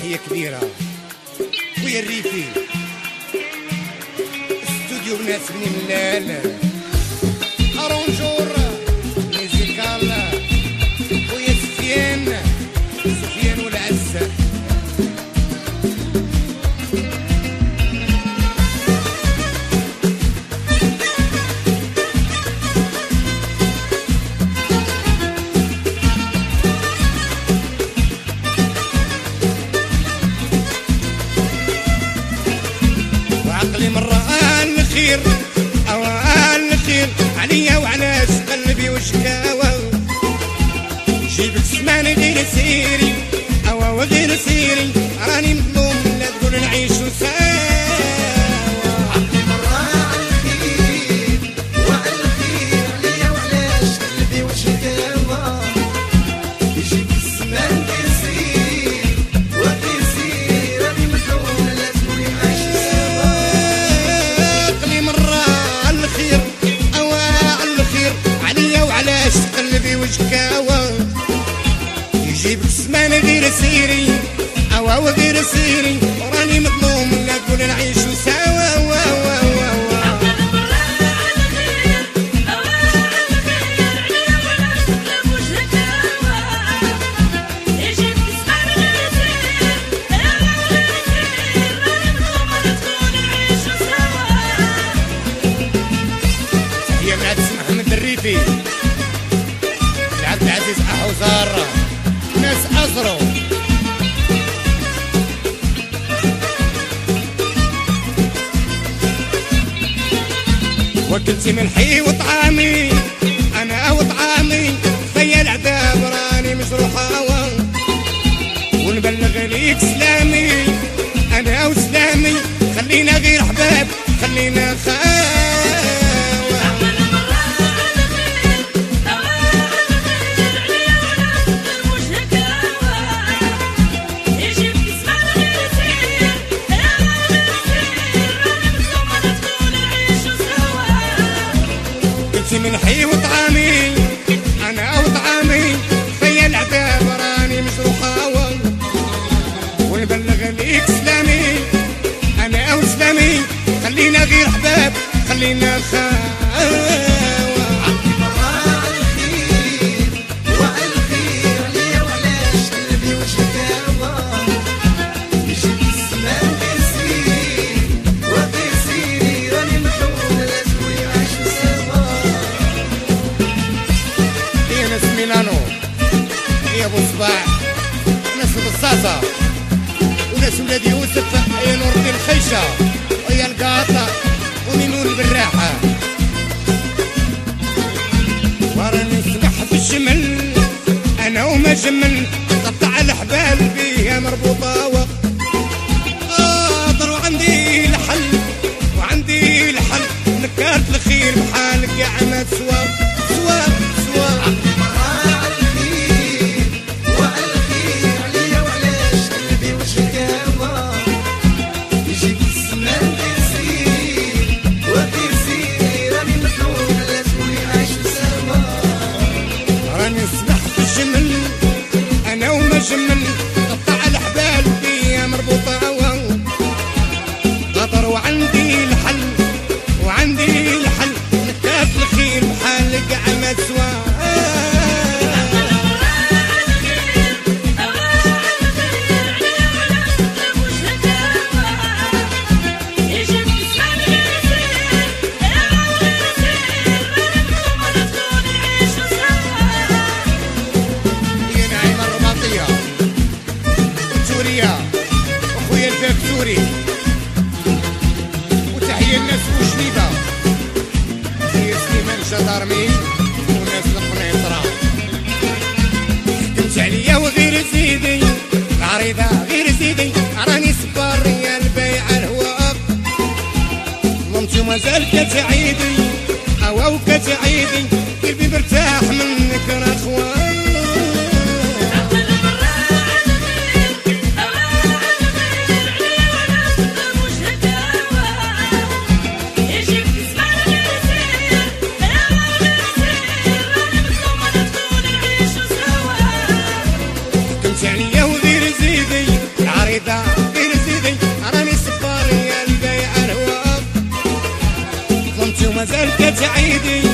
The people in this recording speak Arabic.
تحية كبيرة ويا الريفي استوديو ناس بني ملال أرونجور ميزيكال ويا سفيان والعزة عقلي مرة الخير أو الخير عليا وعلاش قلبي وشكاوى جيبك سماني غير سيري أو غير سيري راني مظلوم لا تقول نعيشو سوا عقلي مرة الخير والخير عليا وعلاش قلبي وشكاوى جيبك سماني غير سيري وغير سيري راني مظلوم لا تقول نعيشو سوا وعلاش قلبي وشكاوى يجيب السمان غير سيري أو غير سيري وراني مظلوم لا تقول نعيشو سوا يا معتز محمد الريفي عبد العزيز أحوزار ناس أزرو وكلتي ملحي وطعامي أنا وطعامي فيا العذاب راني مجروح هوا ونبلغ ليك سلامي أنا وسلامي خلينا غير حباب خلينا من حي وطعامي انا وطعامي فيا العذاب راني مجروح هوا ونبلغ ليك سلامي انا وسلامي خلينا غير حباب خلينا عقلي مرة الخير والخير عليا وعلاش قلبي وشكاوى يجيب السمان غير سيري وغير سيري راني مظلوم لا تقول نعيشو سوا ناس ميلانو يا ابو صباح ناس بصاصة وناس ولاد يوسف يا نور الدين الخيشة ويا القاطة وميمون البراحة وراني نسبح في الجمل انا وما جمل قطع الحبال بيها مربوطة قادر وعندي الحل وعندي الحل نكرت الخير بحالك يا عماد سوا عقلي مرة الخير والخير عليا وعلاش قلبي وشكاوى يجيب السمان غير سيري وغير سيري راني مظلوم لا تقول نعيشو سوا راني نسبح في الجمل انا وما جمل قطع الحبال بيا مربوطة قطر وعندي الحل نكات الخير بحالك عماد سوا الفاكتوري وتحية الناس وجنيبة هي سليمان جدارمي وناس القنيطرة حكمت عليا وغير زيدي العريضة غير زيدي راني صبار يا البيع الهواء مامتي مازال كتعيدي أو كتعيدي قلبي مرتاح منك راه خوان مازال كتعيدي